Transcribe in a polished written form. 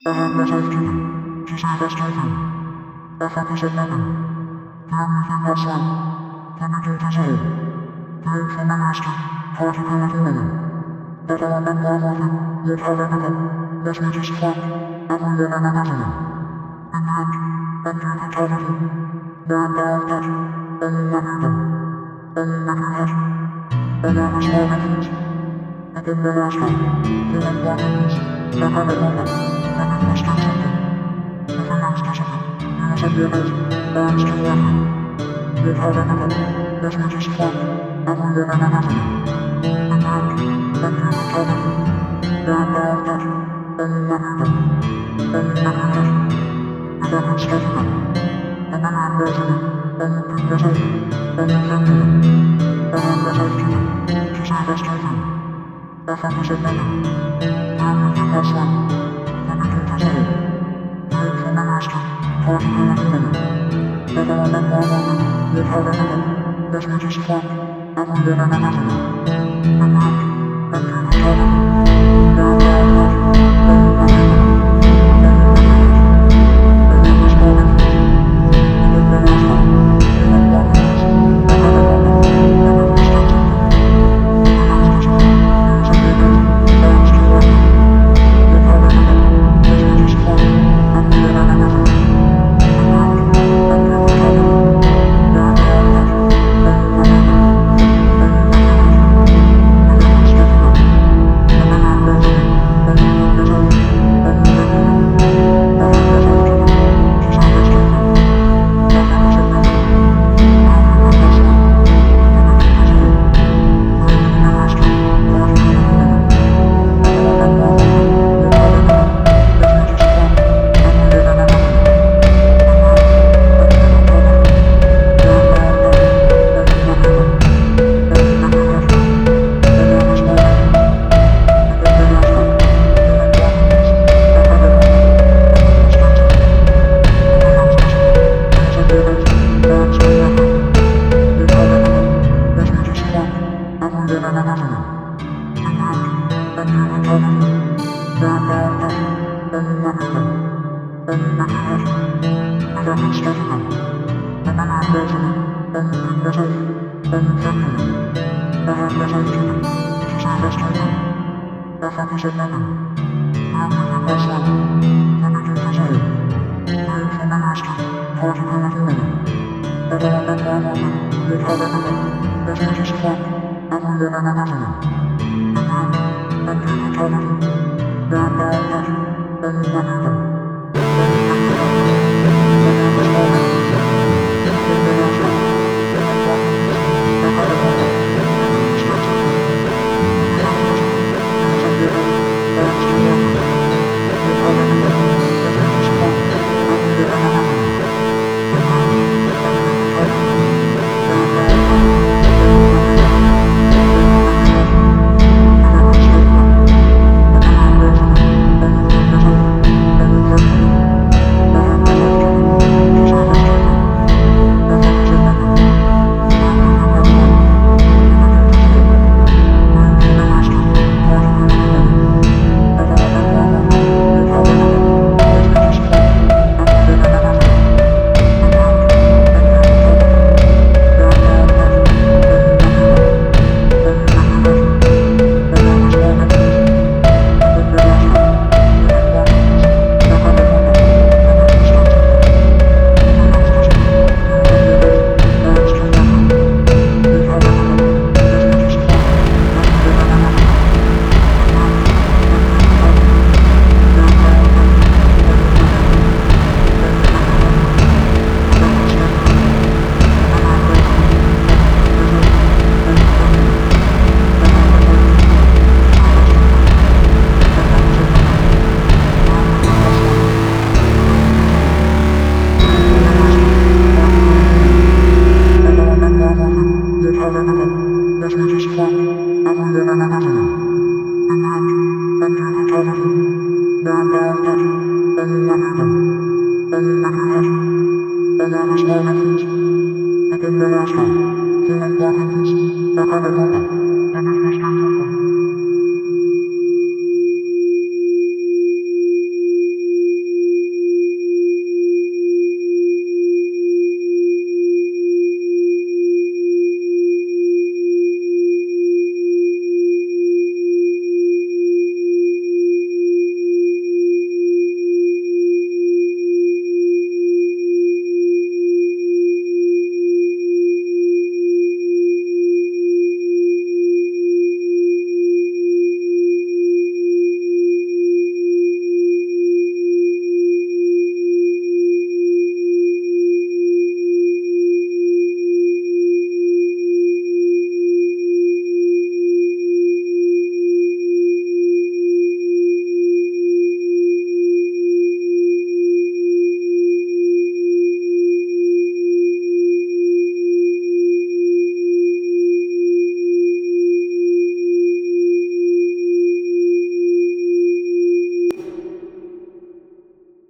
I have myself given, to say that's taken. I focus on nothing. The only thing I say, the middle desire. The information, how to kill a woman. But I am not worthy, yet have everything. Let me just fuck, everyone and everything. In the end, I'm due fatality. Now I'm down that, only one human. Only one who has. And I was more refuge. And then the last one, feeling more refuge. I have a moment, and it must have something. If I ask for something, you must have realized, I am still working. Yet have everything, let me just fuck, everyone and everything. In the end, I'm due fatality. Now I'm down that, only one human. Only one who has. And I can stop it. And then I'm resident, only bring myself, only family. I have myself given, to say that's taken. I focus on nothing. The only thing I say, the middle desire. The information, how to kill a woman. But I am not worthy, yet have everything. Let me just fuck, everyone and everything. In the end, I'm due fatality. Now I'm down that, only one human. Only one who has. And I was more refuge. And then the last one, feeling more refuge. I have a moment, and it must have something. If I ask for something, you must have realized, I am still working. Yet have everything, let me just fuck, everyone and everything. In the end, I'm due fatality. Now I'm down that, only one human. Only one who has. And I can stop it. And then I'm resident, only bring myself, only family. I have myself given, to say that's taken. I focus on nothing. The only thing I say, the middle desire. The information, how to kill a woman. But I am not worthy, yet have everything. Let me just fuck, everyone and everything. In the end, I'm due fatality. Now I'm down that, only one human. Only one who has. And I was more refuge. And then the last one, feeling more refuge. I have a moment, and it must have something. If I ask for something, you must have realized, I am still working. Yet have everything, let me just fuck, everyone and everything. In the end, I'm due fatality. Now I'm down that, only one human. Only one who has. And I can stop it. And then I'm resident, only bring myself, only family. I have myself given, to say that's taken. I focus on nothing. The only thing I say, the middle desire. The information, how to kill a woman. But I am not worthy, yet have everything. Let me just fuck, everyone and everything. In the end, I'm due fatality. Now I'm down that, only one human. Only one who has. And I was more refuge. And then the last one, feeling more refuge. I have a moment, and it must have something. If I ask for something, you must have realized, I am still working. Yet have everything, let me just fuck, everyone and everything. In the end, I'm due fatality. Now I'm down that, only one human. Only one who has. And I can stop it. And then I'm resident, only bring myself, only family. I have myself given, to say that's taken. I focus on nothing. The only thing I say, the middle desire. The information, how to kill a woman. But I am not worthy, yet have everything. Let me just fuck, everyone and everything. In the end, I'm due fatality. Now I'm down that, only one human. Only one who has. And I was more refuge. And then the last one, feeling more refuge. I have a moment, and it must have something. If I ask for something, you must have realized, I am still working. Yet have everything, let me just fuck, everyone and everything. In the end, I'm due fatality. Now I'm down that, only one human. Only one who has. And I can stop it. And then I'm resident, only bring myself, only family. I have myself given, to say that's taken. I focus on nothing. The only thing I say, the middle desire. The information, how to kill a woman. But I am not worthy, yet have everything. Let me just fuck, everyone and everything. In the end, I'm due fatality. Now I'm down that, only one human. Only one who has. And I was more refuge. And then the last one, feeling more refuge. I have a moment,